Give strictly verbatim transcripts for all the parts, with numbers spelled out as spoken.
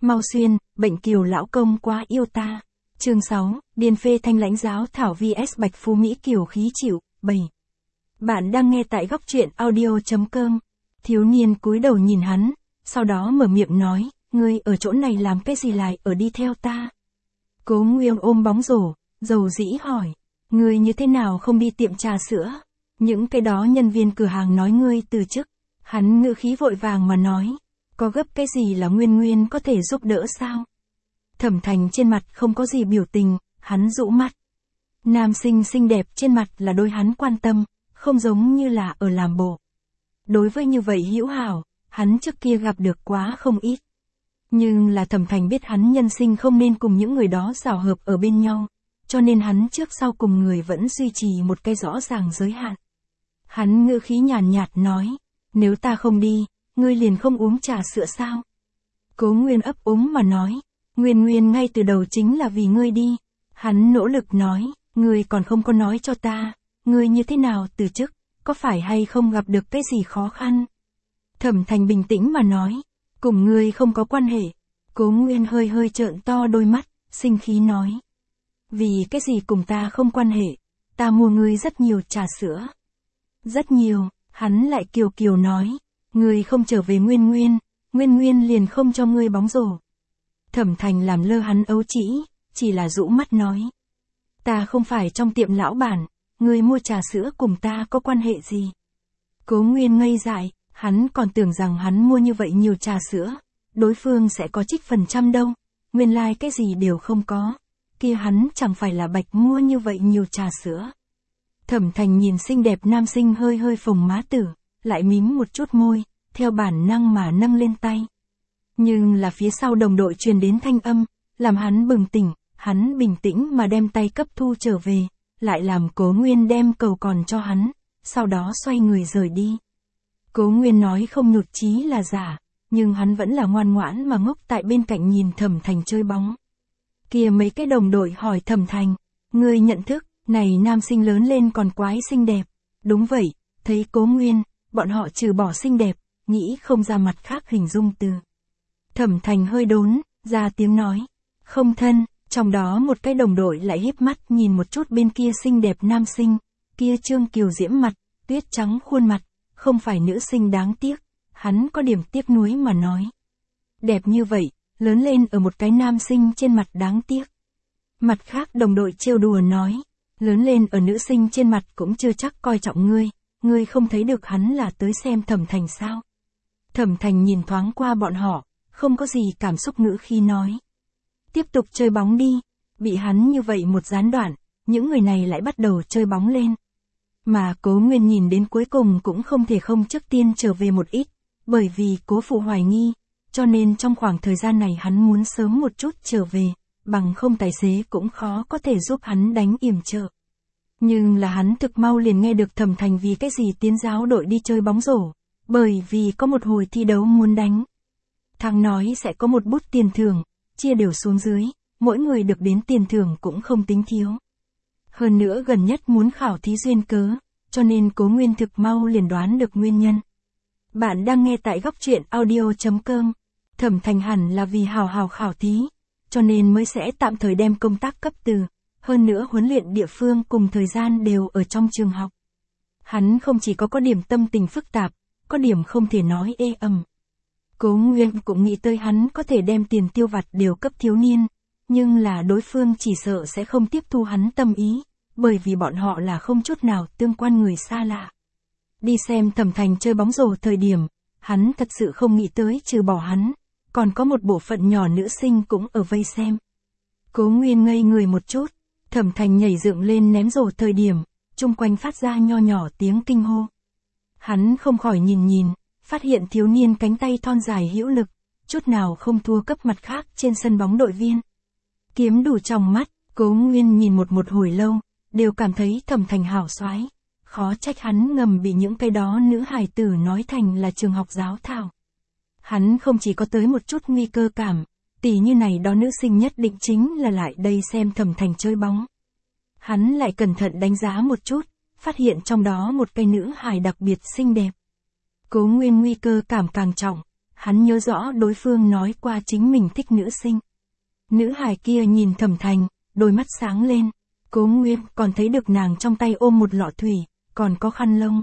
Mau xuyên, bệnh kiều lão công quá yêu ta. Chương sáu, Điền phê thanh lãnh giáo thảo vs Bạch Phú Mỹ kiều khí chịu, bảy. Bạn đang nghe tại góc truyện audio.com. Thiếu niên cúi đầu nhìn hắn, sau đó mở miệng nói, ngươi ở chỗ này làm cái gì lại ở đi theo ta? Cố Nguyên ôm bóng rổ, dầu dĩ hỏi, ngươi như thế nào không đi tiệm trà sữa? Những cái đó nhân viên cửa hàng nói ngươi từ chức. Hắn ngữ khí vội vàng mà nói, có gấp cái gì là Nguyên Nguyên có thể giúp đỡ sao? Thẩm Thành trên mặt không có gì biểu tình, hắn rũ mắt. Nam sinh xinh đẹp trên mặt là đôi hắn quan tâm, không giống như là ở làm bộ. Đối với như vậy hữu hảo, hắn trước kia gặp được quá không ít. Nhưng là Thẩm Thành biết hắn nhân sinh không nên cùng những người đó rào hợp ở bên nhau, cho nên hắn trước sau cùng người vẫn duy trì một cái rõ ràng giới hạn. Hắn ngữ khí nhàn nhạt nói, nếu ta không đi, ngươi liền không uống trà sữa sao? Cố Nguyên ấp úng mà nói, Nguyên Nguyên ngay từ đầu chính là vì ngươi đi. Hắn nỗ lực nói, ngươi còn không có nói cho ta, ngươi như thế nào từ chức, có phải hay không gặp được cái gì khó khăn? Thẩm Thành bình tĩnh mà nói, cùng ngươi không có quan hệ. Cố Nguyên hơi hơi trợn to đôi mắt, sinh khí nói, vì cái gì cùng ta không quan hệ, ta mua ngươi rất nhiều trà sữa. Rất nhiều, hắn lại kiều kiều nói, ngươi không trở về Nguyên Nguyên, Nguyên Nguyên liền không cho ngươi bóng rổ. Thẩm Thành làm lơ hắn ấu trĩ, chỉ là rũ mắt nói, ta không phải trong tiệm lão bản, ngươi mua trà sữa cùng ta có quan hệ gì? Cố Nguyên ngây dại, hắn còn tưởng rằng hắn mua như vậy nhiều trà sữa, đối phương sẽ có trích phần trăm đâu, nguyên lai like cái gì đều không có, kia hắn chẳng phải là bạch mua như vậy nhiều trà sữa. Thẩm Thành nhìn xinh đẹp nam sinh hơi hơi phồng má tử, lại mím một chút môi, theo bản năng mà nâng lên tay. Nhưng là phía sau đồng đội truyền đến thanh âm, làm hắn bừng tỉnh, hắn bình tĩnh mà đem tay cấp thu trở về, lại làm Cố Nguyên đem cầu còn cho hắn, sau đó xoay người rời đi. Cố Nguyên nói không nhụt chí là giả, nhưng hắn vẫn là ngoan ngoãn mà ngốc tại bên cạnh nhìn Thẩm Thành chơi bóng. Kia mấy cái đồng đội hỏi Thẩm Thành, ngươi nhận thức, này nam sinh lớn lên còn quái xinh đẹp. Đúng vậy, thấy Cố Nguyên, bọn họ trừ bỏ xinh đẹp, nghĩ không ra mặt khác hình dung từ. Thẩm Thành hơi đốn, ra tiếng nói, không thân, trong đó một cái đồng đội lại híp mắt nhìn một chút bên kia xinh đẹp nam sinh, kia trương kiều diễm mặt, tuyết trắng khuôn mặt, không phải nữ sinh đáng tiếc, hắn có điểm tiếc nuối mà nói. Đẹp như vậy, lớn lên ở một cái nam sinh trên mặt đáng tiếc. Mặt khác đồng đội trêu đùa nói, lớn lên ở nữ sinh trên mặt cũng chưa chắc coi trọng ngươi, ngươi không thấy được hắn là tới xem Thẩm Thành sao? Thẩm Thành nhìn thoáng qua bọn họ, không có gì cảm xúc ngữ khi nói. Tiếp tục chơi bóng đi, bị hắn như vậy một gián đoạn, những người này lại bắt đầu chơi bóng lên. Mà Cố Nguyên nhìn đến cuối cùng cũng không thể không trước tiên trở về một ít, bởi vì Cố phụ hoài nghi, cho nên trong khoảng thời gian này hắn muốn sớm một chút trở về, bằng không tài xế cũng khó có thể giúp hắn đánh yểm trợ. Nhưng là hắn thực mau liền nghe được Thẩm Thành vì cái gì tiến giáo đội đi chơi bóng rổ, bởi vì có một hồi thi đấu muốn đánh. Thằng nói sẽ có một bút tiền thưởng, chia đều xuống dưới, mỗi người được đến tiền thưởng cũng không tính thiếu. Hơn nữa gần nhất muốn khảo thí duyên cớ, cho nên Cố Nguyên thực mau liền đoán được nguyên nhân. Bạn đang nghe tại góc truyện audio.com, Thẩm Thành hẳn là vì hào hào khảo thí, cho nên mới sẽ tạm thời đem công tác cấp từ, hơn nữa huấn luyện địa phương cùng thời gian đều ở trong trường học. Hắn không chỉ có có điểm tâm tình phức tạp, có điểm không thể nói ê ẩm. Cố Nguyên cũng nghĩ tới hắn có thể đem tiền tiêu vặt đều cấp thiếu niên, nhưng là đối phương chỉ sợ sẽ không tiếp thu hắn tâm ý, bởi vì bọn họ là không chút nào tương quan người xa lạ. Đi xem Thẩm Thành chơi bóng rổ thời điểm, hắn thật sự không nghĩ tới trừ bỏ hắn, còn có một bộ phận nhỏ nữ sinh cũng ở vây xem. Cố Nguyên ngây người một chút, Thẩm Thành nhảy dựng lên ném rổ thời điểm, chung quanh phát ra nho nhỏ tiếng kinh hô. Hắn không khỏi nhìn nhìn, phát hiện thiếu niên cánh tay thon dài hữu lực, chút nào không thua cấp mặt khác trên sân bóng đội viên. Kiếm đủ trong mắt, Cố Nguyên nhìn một một hồi lâu, đều cảm thấy Thẩm Thành hảo soái, khó trách hắn ngầm bị những cái đó nữ hài tử nói thành là trường học giáo thảo. Hắn không chỉ có tới một chút nguy cơ cảm, tỷ như này đó nữ sinh nhất định chính là lại đây xem Thẩm Thành chơi bóng. Hắn lại cẩn thận đánh giá một chút, phát hiện trong đó một cái nữ hài đặc biệt xinh đẹp. Cố Nguyên nguy cơ cảm càng trọng, hắn nhớ rõ đối phương nói qua chính mình thích nữ sinh. Nữ hài kia nhìn Thẩm Thành, đôi mắt sáng lên. Cố Nguyên còn thấy được nàng trong tay ôm một lọ thủy, còn có khăn lông.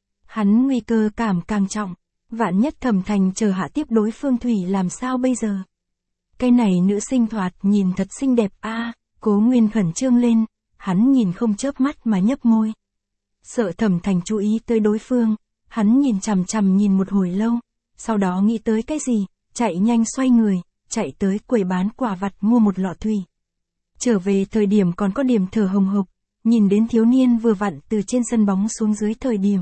Hắn nguy cơ cảm càng trọng, vạn nhất Thẩm Thành chờ hạ tiếp đối phương thủy làm sao bây giờ? Cái này nữ sinh thoạt nhìn thật xinh đẹp a. À, Cố Nguyên khẩn trương lên, hắn nhìn không chớp mắt mà nhấp môi. Sợ Thẩm Thành chú ý tới đối phương, hắn nhìn chằm chằm nhìn một hồi lâu, sau đó nghĩ tới cái gì, chạy nhanh xoay người, chạy tới quầy bán quả vặt mua một lọ thủy. Trở về thời điểm còn có điểm thở hồng hộc, nhìn đến thiếu niên vừa vặn từ trên sân bóng xuống dưới thời điểm.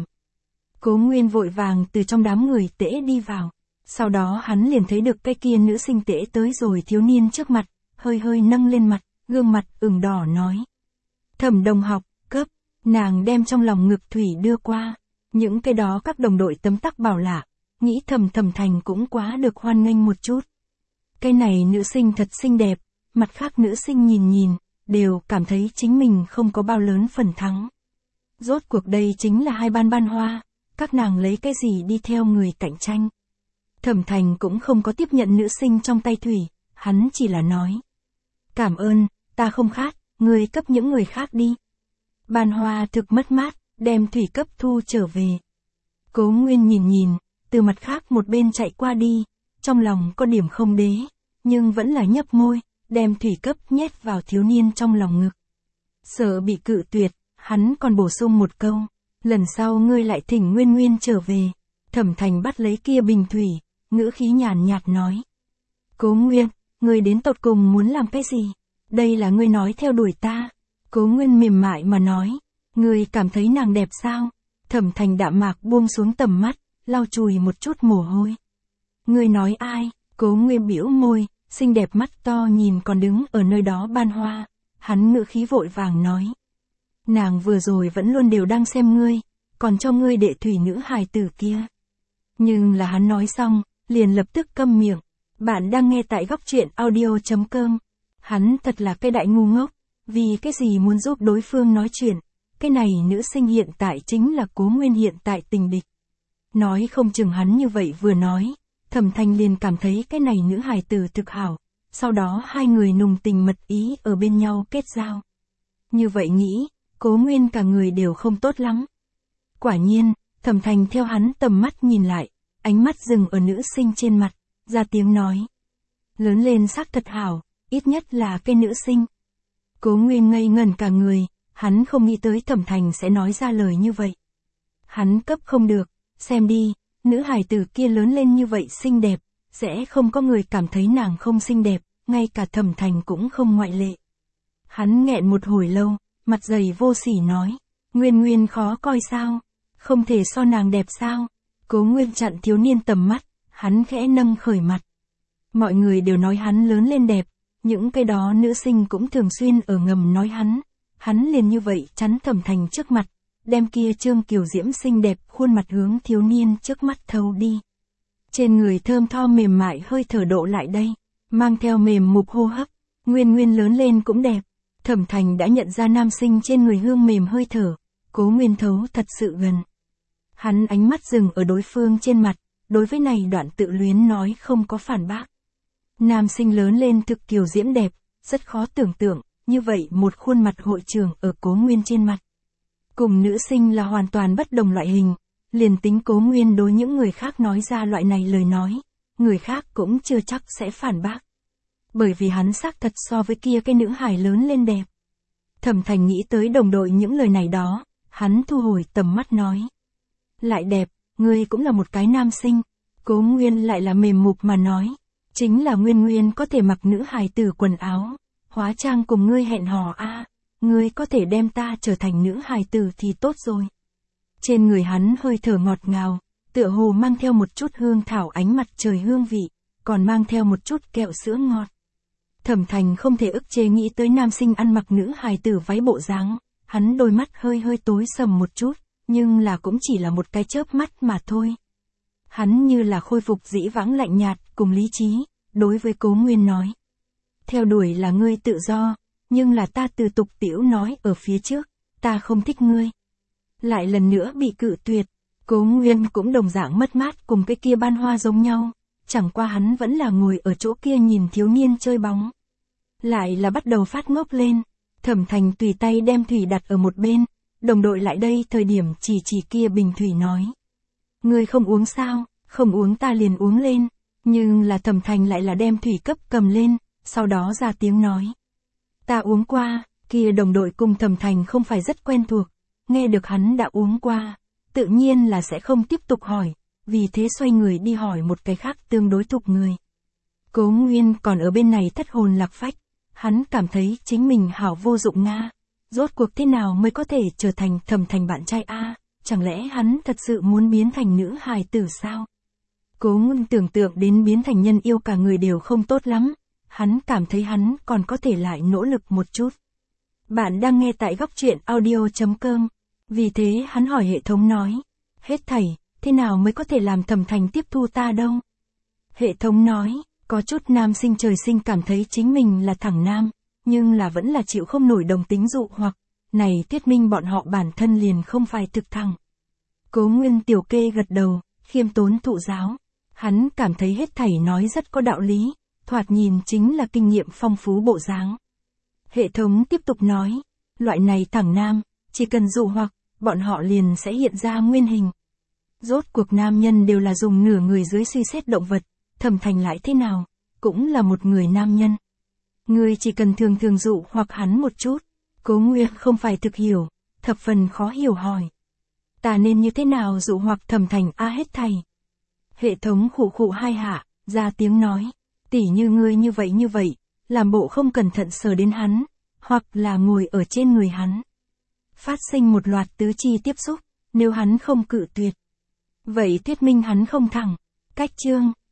Cố Nguyên vội vàng từ trong đám người tễ đi vào, sau đó hắn liền thấy được cái kia nữ sinh tễ tới rồi thiếu niên trước mặt, hơi hơi nâng lên mặt, gương mặt ửng đỏ nói. Thẩm đồng học, cấp, nàng đem trong lòng ngực thủy đưa qua, những cái đó các đồng đội tấm tắc bảo lạ, nghĩ thầm Thẩm Thành cũng quá được hoan nghênh một chút. Cái này nữ sinh thật xinh đẹp, mặt khác nữ sinh nhìn nhìn, đều cảm thấy chính mình không có bao lớn phần thắng. Rốt cuộc đây chính là hai ban ban hoa, các nàng lấy cái gì đi theo người cạnh tranh. Thẩm Thành cũng không có tiếp nhận nữ sinh trong tay thủy, hắn chỉ là nói. Cảm ơn, ta không khát, ngươi cấp những người khác đi. Ban hoa thực mất mát, đem thủy cấp thu trở về. Cố Nguyên nhìn nhìn, từ mặt khác một bên chạy qua đi, trong lòng có điểm không đế, nhưng vẫn là nhấp môi, đem thủy cấp nhét vào thiếu niên trong lòng ngực. Sợ bị cự tuyệt, hắn còn bổ sung một câu, lần sau ngươi lại thỉnh Nguyên Nguyên trở về. Thẩm Thành bắt lấy kia bình thủy, ngữ khí nhàn nhạt nói. Cố Nguyên, ngươi đến tột cùng muốn làm cái gì? Đây là ngươi nói theo đuổi ta. Cố Nguyên mềm mại mà nói, ngươi cảm thấy nàng đẹp sao? Thẩm Thành đạm mạc buông xuống tầm mắt, lau chùi một chút mồ hôi. Ngươi nói ai? Cố Nguyên bĩu môi, xinh đẹp mắt to nhìn còn đứng ở nơi đó ban hoa, hắn ngữ khí vội vàng nói. Nàng vừa rồi vẫn luôn đều đang xem ngươi, còn cho ngươi đệ thủy nữ hài tử kia. Nhưng là hắn nói xong, liền lập tức câm miệng. Bạn đang nghe tại góc truyện audio chấm com. Hắn thật là cái đại ngu ngốc, vì cái gì muốn giúp đối phương nói chuyện. Cái này nữ sinh hiện tại chính là Cố Nguyên hiện tại tình địch. Nói không chừng hắn như vậy vừa nói, Thẩm Thành liền cảm thấy cái này nữ hài tử thực hảo, sau đó hai người nùng tình mật ý ở bên nhau kết giao. Như vậy nghĩ, Cố Nguyên cả người đều không tốt lắm. Quả nhiên, Thẩm Thành theo hắn tầm mắt nhìn lại, ánh mắt dừng ở nữ sinh trên mặt, ra tiếng nói. Lớn lên sắc thật hảo, ít nhất là cái nữ sinh. Cố Nguyên ngây ngẩn cả người, hắn không nghĩ tới Thẩm Thành sẽ nói ra lời như vậy. Hắn cấp không được, xem đi, nữ hài tử kia lớn lên như vậy xinh đẹp, sẽ không có người cảm thấy nàng không xinh đẹp, ngay cả Thẩm Thành cũng không ngoại lệ. Hắn nghẹn một hồi lâu, mặt dày vô sỉ nói, Nguyên Nguyên khó coi sao, không thể so nàng đẹp sao? Cố Nguyên chặn thiếu niên tầm mắt, hắn khẽ nâng khởi mặt. Mọi người đều nói hắn lớn lên đẹp, những cái đó nữ sinh cũng thường xuyên ở ngầm nói hắn, hắn liền như vậy chắn Thẩm Thành trước mặt, đem kia trương kiều diễm xinh đẹp khuôn mặt hướng thiếu niên trước mắt thâu đi. Trên người thơm tho mềm mại hơi thở độ lại đây, mang theo mềm mục hô hấp, Nguyên Nguyên lớn lên cũng đẹp. Thẩm Thành đã nhận ra nam sinh trên người hương mềm hơi thở, Cố Nguyên thấu thật sự gần. Hắn ánh mắt dừng ở đối phương trên mặt, đối với này đoạn tự luyến nói không có phản bác. Nam sinh lớn lên thực kiều diễm đẹp, rất khó tưởng tượng, như vậy một khuôn mặt hội trưởng ở Cố Nguyên trên mặt. Cùng nữ sinh là hoàn toàn bất đồng loại hình, liền tính Cố Nguyên đối những người khác nói ra loại này lời nói, người khác cũng chưa chắc sẽ phản bác. Bởi vì hắn xác thật so với kia cái nữ hài lớn lên đẹp. Thẩm Thành nghĩ tới đồng đội những lời này đó, hắn thu hồi tầm mắt nói. Lại đẹp, ngươi cũng là một cái nam sinh. Cố Nguyên lại là mềm mục mà nói. Chính là Nguyên Nguyên có thể mặc nữ hài tử quần áo, hóa trang cùng ngươi hẹn hò a, à, ngươi có thể đem ta trở thành nữ hài tử thì tốt rồi. Trên người hắn hơi thở ngọt ngào, tựa hồ mang theo một chút hương thảo ánh mặt trời hương vị, còn mang theo một chút kẹo sữa ngọt. Thẩm Thành không thể ức chế nghĩ tới nam sinh ăn mặc nữ hài tử váy bộ dáng, hắn đôi mắt hơi hơi tối sầm một chút, nhưng là cũng chỉ là một cái chớp mắt mà thôi. Hắn như là khôi phục dĩ vãng lạnh nhạt, cùng lý trí, đối với Cố Nguyên nói. Theo đuổi là ngươi tự do, nhưng là ta từ tục tiểu nói ở phía trước, ta không thích ngươi. Lại lần nữa bị cự tuyệt, Cố Nguyên cũng đồng dạng mất mát cùng cái kia ban hoa giống nhau, chẳng qua hắn vẫn là ngồi ở chỗ kia nhìn thiếu niên chơi bóng. Lại là bắt đầu phát ngốc lên, Thẩm Thành tùy tay đem thủy đặt ở một bên, đồng đội lại đây thời điểm chỉ chỉ kia bình thủy nói. Ngươi không uống sao, không uống ta liền uống lên, nhưng là Thẩm Thành lại là đem thủy cấp cầm lên, sau đó ra tiếng nói. Ta uống qua, kia đồng đội cùng Thẩm Thành không phải rất quen thuộc, nghe được hắn đã uống qua, tự nhiên là sẽ không tiếp tục hỏi, vì thế xoay người đi hỏi một cái khác tương đối thục người. Cố Nguyên còn ở bên này thất hồn lạc phách, hắn cảm thấy chính mình hảo vô dụng nga, rốt cuộc thế nào mới có thể trở thành Thẩm Thành bạn trai a, chẳng lẽ hắn thật sự muốn biến thành nữ hài tử sao? Cố Nguyên tưởng tượng đến biến thành nhân yêu cả người đều không tốt lắm, hắn cảm thấy hắn còn có thể lại nỗ lực một chút. Bạn đang nghe tại góc truyện audio chấm com, vì thế hắn hỏi hệ thống nói, hết thảy, thế nào mới có thể làm Thẩm Thành tiếp thu ta đâu? Hệ thống nói, có chút nam sinh trời sinh cảm thấy chính mình là thẳng nam, nhưng là vẫn là chịu không nổi đồng tính dụ hoặc, này thuyết minh bọn họ bản thân liền không phải thực thẳng. Cố Nguyên tiểu kê gật đầu, khiêm tốn thụ giáo, hắn cảm thấy hết thảy nói rất có đạo lý, thoạt nhìn chính là kinh nghiệm phong phú bộ dáng. Hệ thống tiếp tục nói, loại này thẳng nam, chỉ cần dụ hoặc, bọn họ liền sẽ hiện ra nguyên hình. Rốt cuộc nam nhân đều là dùng nửa người dưới suy xét động vật, Thẩm Thành lại thế nào, cũng là một người nam nhân. Người chỉ cần thường thường dụ hoặc hắn một chút, Cố Nguyên không phải thực hiểu, thập phần khó hiểu hỏi. Ta nên như thế nào dụ hoặc Thẩm Thành a hết thầy? Hệ thống khụ khụ hai hạ, ra tiếng nói, tỉ như ngươi như vậy như vậy, làm bộ không cẩn thận sờ đến hắn, hoặc là ngồi ở trên người hắn. Phát sinh một loạt tứ chi tiếp xúc, nếu hắn không cự tuyệt. Vậy thuyết minh hắn không thẳng. Cách chương,